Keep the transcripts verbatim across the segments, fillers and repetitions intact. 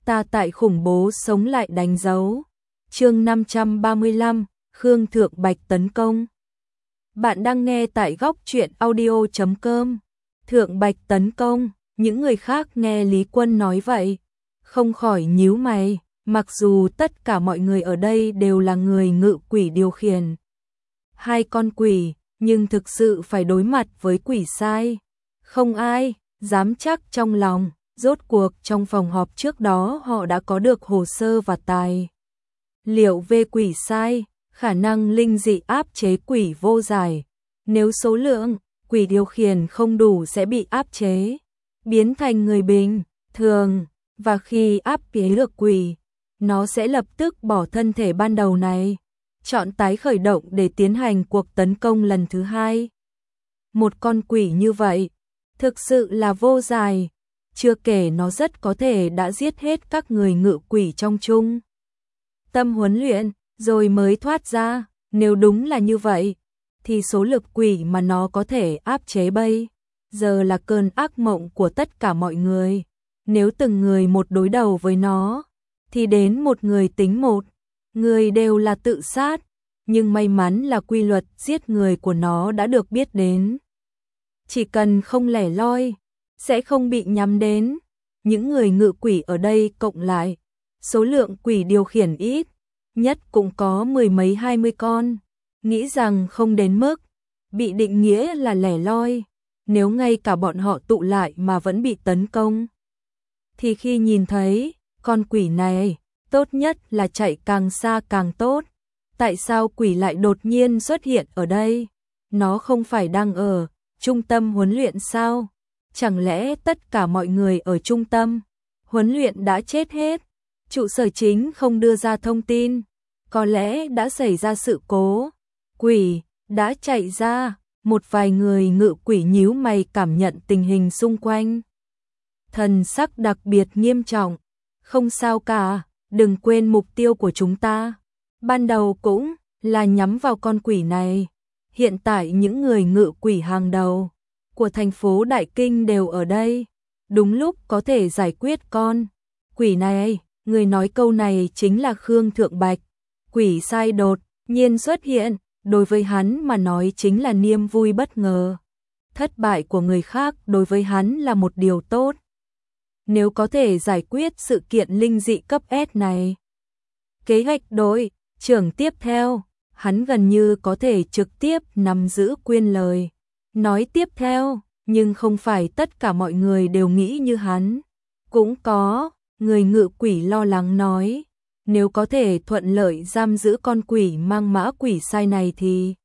ta tại khủng bố sống lại đánh dấu. Chương năm trăm ba mươi lăm, Khương Thượng Bạch tấn công. Bạn đang nghe tại góc truyện audio chấm com. Thượng Bạch tấn công, những người khác nghe Lý Quân nói vậy, không khỏi nhíu mày, mặc dù tất cả mọi người ở đây đều là người ngự quỷ điều khiển hai con quỷ, nhưng thực sự phải đối mặt với quỷ sai. Không ai dám chắc trong lòng, rốt cuộc trong phòng họp trước đó họ đã có được hồ sơ và tài liệu về quỷ sai, khả năng linh dị áp chế quỷ vô giải. Nếu số lượng quỷ điều khiển không đủ sẽ bị áp chế, biến thành người bình thường, và khi áp chế được quỷ, nó sẽ lập tức bỏ thân thể ban đầu này, chọn tái khởi động để tiến hành cuộc tấn công lần thứ hai. Một con quỷ như vậy, thực sự là vô giải, chưa kể nó rất có thể đã giết hết các người ngự quỷ trong chung tâm huấn luyện, rồi mới thoát ra. Nếu đúng là như vậy, thì số lực quỷ mà nó có thể áp chế bây giờ là cơn ác mộng của tất cả mọi người. Nếu từng người một đối đầu với nó, thì đến một người tính một, người đều là tự sát. Nhưng may mắn là quy luật giết người của nó đã được biết đến. Chỉ cần không lẻ loi, sẽ không bị nhắm đến. Những người ngự quỷ ở đây cộng lại, số lượng quỷ điều khiển ít nhất cũng có mười mấy hai mươi con, nghĩ rằng không đến mức bị định nghĩa là lẻ loi. Nếu ngay cả bọn họ tụ lại mà vẫn bị tấn công, thì khi nhìn thấy con quỷ này, tốt nhất là chạy càng xa càng tốt. Tại sao quỷ lại đột nhiên xuất hiện ở đây? Nó không phải đang ở trung tâm huấn luyện sao? Chẳng lẽ tất cả mọi người ở trung tâm huấn luyện đã chết hết? Trụ sở chính không đưa ra thông tin, có lẽ đã xảy ra sự cố, quỷ đã chạy ra. Một vài người ngự quỷ nhíu mày cảm nhận tình hình xung quanh, thần sắc đặc biệt nghiêm trọng. Không sao cả, đừng quên mục tiêu của chúng ta ban đầu cũng là nhắm vào con quỷ này. Hiện tại những người ngự quỷ hàng đầu của thành phố Đại Kinh đều ở đây, đúng lúc có thể giải quyết con quỷ này. Người nói câu này chính là Khương Thượng Bạch. Quỷ sai đột nhiên xuất hiện, đối với hắn mà nói chính là niềm vui bất ngờ. Thất bại của người khác đối với hắn là một điều tốt. Nếu có thể giải quyết sự kiện linh dị cấp S này, kế hoạch đối trưởng tiếp theo, hắn gần như có thể trực tiếp nắm giữ quyền lời nói tiếp theo. Nhưng không phải tất cả mọi người đều nghĩ như hắn. Cũng có người ngự quỷ lo lắng nói, nếu có thể thuận lợi giam giữ con quỷ mang mã quỷ sai này thì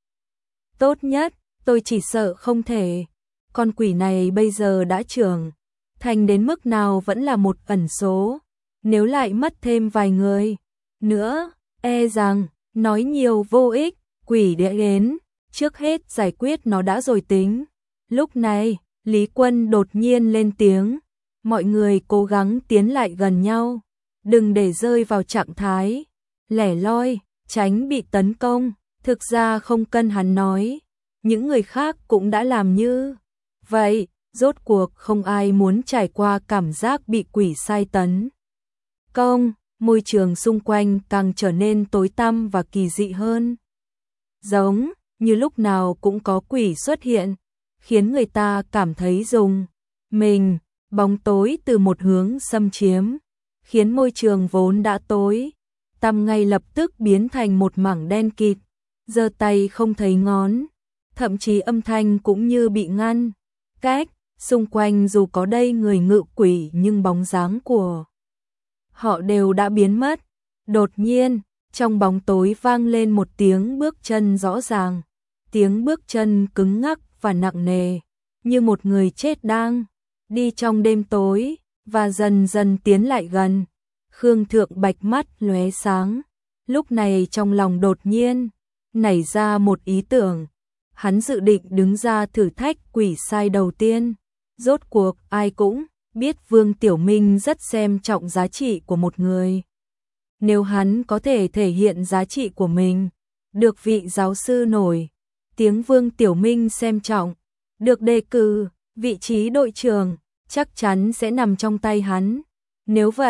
tốt nhất. Tôi chỉ sợ không thể. Con quỷ này bây giờ đã trưởng thành đến mức nào vẫn là một ẩn số. Nếu lại mất thêm vài người nữa, e rằng nói nhiều vô ích. Quỷ đã đến, trước hết giải quyết nó đã rồi tính. Lúc này, Lý Quân đột nhiên lên tiếng. Mọi người cố gắng tiến lại gần nhau, đừng để rơi vào trạng thái lẻ loi, tránh bị tấn công. Thực ra không cần hắn nói, những người khác cũng đã làm như vậy. Rốt cuộc không ai muốn trải qua cảm giác bị quỷ sai tấn công. Môi trường xung quanh càng trở nên tối tăm và kỳ dị hơn, giống như lúc nào cũng có quỷ xuất hiện, khiến người ta cảm thấy rùng mình. Bóng tối từ một hướng xâm chiếm, khiến môi trường vốn đã tối tăm ngay lập tức biến thành một mảng đen kịt, giơ tay không thấy ngón, thậm chí âm thanh cũng như bị ngăn cách. Xung quanh dù có đây người ngự quỷ nhưng bóng dáng của họ đều đã biến mất. Đột nhiên, trong bóng tối vang lên một tiếng bước chân rõ ràng, tiếng bước chân cứng ngắc và nặng nề, như một người chết đang đi trong đêm tối, và dần dần tiến lại gần. Khương Thượng Bạch mắt lóe sáng, lúc này trong lòng đột nhiên nảy ra một ý tưởng. Hắn dự định đứng ra thử thách quỷ sai đầu tiên. Rốt cuộc ai cũng biết Vương Tiểu Minh rất xem trọng giá trị của một người. Nếu hắn có thể thể hiện giá trị của mình, được vị giáo sư nổi tiếng Vương Tiểu Minh xem trọng, được đề cử vị trí đội trưởng, chắc chắn sẽ nằm trong tay hắn. Nếu vậy,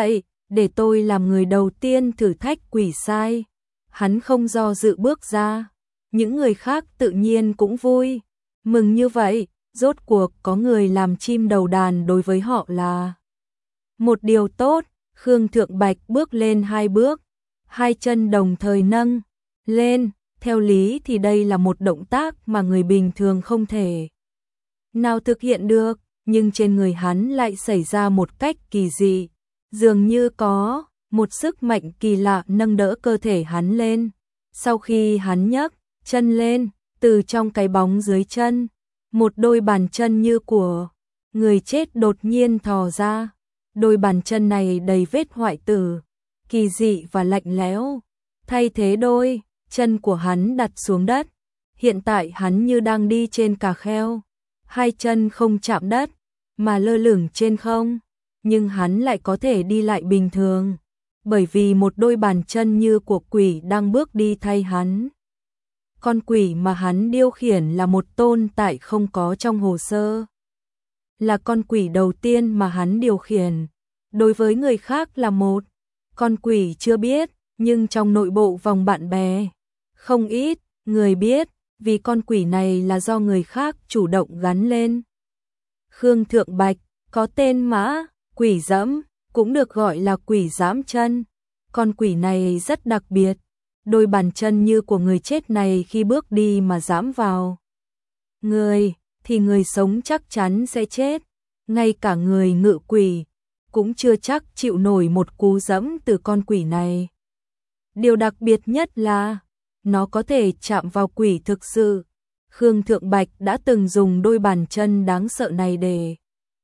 để tôi làm người đầu tiên thử thách quỷ sai. Hắn không do dự bước ra. Những người khác tự nhiên cũng vui, mừng như vậy, rốt cuộc có người làm chim đầu đàn đối với họ là một điều tốt. Khương Thượng Bạch bước lên hai bước, hai chân đồng thời nâng lên, theo lý thì đây là một động tác mà người bình thường không thể nào thực hiện được, nhưng trên người hắn lại xảy ra một cách kỳ dị, dường như có một sức mạnh kỳ lạ nâng đỡ cơ thể hắn lên. Sau khi hắn nhấc chân lên, từ trong cái bóng dưới chân, một đôi bàn chân như của người chết đột nhiên thò ra. Đôi bàn chân này đầy vết hoại tử, kỳ dị và lạnh lẽo. Thay thế đôi chân của hắn đặt xuống đất, hiện tại hắn như đang đi trên cà kheo, hai chân không chạm đất mà lơ lửng trên không, nhưng hắn lại có thể đi lại bình thường, bởi vì một đôi bàn chân như của quỷ đang bước đi thay hắn. Con quỷ mà hắn điều khiển là một tồn tại không có trong hồ sơ, là con quỷ đầu tiên mà hắn điều khiển. Đối với người khác là một con quỷ chưa biết, nhưng trong nội bộ vòng bạn bè, không ít người biết, vì con quỷ này là do người khác chủ động gắn lên. Khương Thượng Bạch có tên mã, quỷ dẫm, cũng được gọi là quỷ dẫm chân. Con quỷ này rất đặc biệt, đôi bàn chân như của người chết này khi bước đi mà dẫm vào người, thì người sống chắc chắn sẽ chết. Ngay cả người ngự quỷ cũng chưa chắc chịu nổi một cú dẫm từ con quỷ này. Điều đặc biệt nhất là nó có thể chạm vào quỷ thực sự. Khương Thượng Bạch đã từng dùng đôi bàn chân đáng sợ này để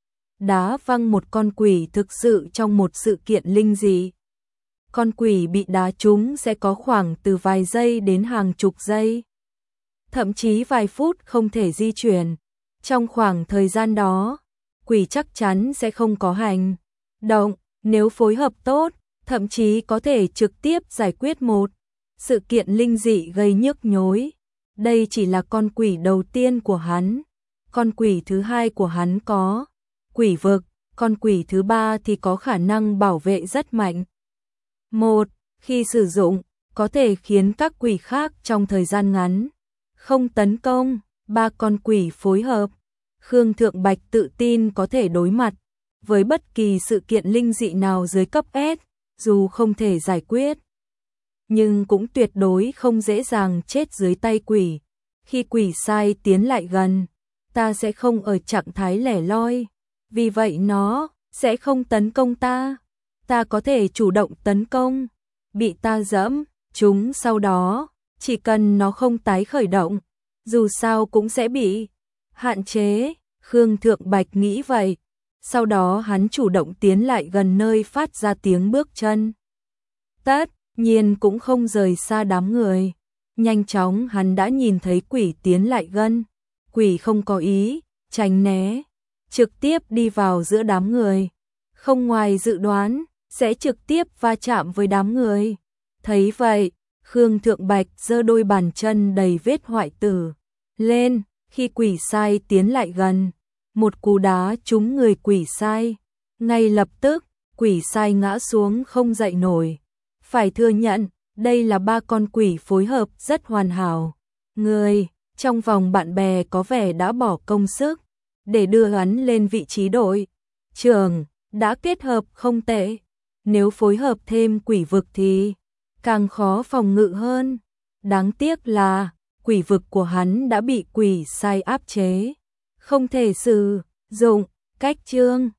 đá văng một con quỷ thực sự trong một sự kiện linh dị. Con quỷ bị đá trúng sẽ có khoảng từ vài giây đến hàng chục giây, thậm chí vài phút không thể di chuyển. Trong khoảng thời gian đó, quỷ chắc chắn sẽ không có hành động. Nếu phối hợp tốt, thậm chí có thể trực tiếp giải quyết một sự kiện linh dị gây nhức nhối. Đây chỉ là con quỷ đầu tiên của hắn. Con quỷ thứ hai của hắn có quỷ vực, con quỷ thứ ba thì có khả năng bảo vệ rất mạnh. Một, khi sử dụng, có thể khiến các quỷ khác trong thời gian ngắn không tấn công. Ba con quỷ phối hợp, Khương Thượng Bạch tự tin có thể đối mặt với bất kỳ sự kiện linh dị nào dưới cấp S, dù không thể giải quyết, nhưng cũng tuyệt đối không dễ dàng chết dưới tay quỷ. Khi quỷ sai tiến lại gần, ta sẽ không ở trạng thái lẻ loi, vì vậy nó sẽ không tấn công ta. Ta có thể chủ động tấn công, bị ta dẫm chúng sau đó, chỉ cần nó không tái khởi động, dù sao cũng sẽ bị hạn chế. Khương Thượng Bạch nghĩ vậy. Sau đó hắn chủ động tiến lại gần nơi phát ra tiếng bước chân. Tất nhiên cũng không rời xa đám người. Nhanh chóng hắn đã nhìn thấy quỷ tiến lại gần. Quỷ không có ý tránh né, trực tiếp đi vào giữa đám người. Không ngoài dự đoán, sẽ trực tiếp va chạm với đám người. Thấy vậy, Khương Thượng Bạch giơ đôi bàn chân đầy vết hoại tử lên. Khi quỷ sai tiến lại gần, một cú đá trúng người quỷ sai. Ngay lập tức, quỷ sai ngã xuống không dậy nổi. Phải thừa nhận, đây là ba con quỷ phối hợp rất hoàn hảo. Người trong vòng bạn bè có vẻ đã bỏ công sức để đưa hắn lên vị trí đội trưởng, đã kết hợp không tệ. Nếu phối hợp thêm quỷ vực thì càng khó phòng ngự hơn. Đáng tiếc là quỷ vực của hắn đã bị quỷ sai áp chế, không thể sử dụng cách chương.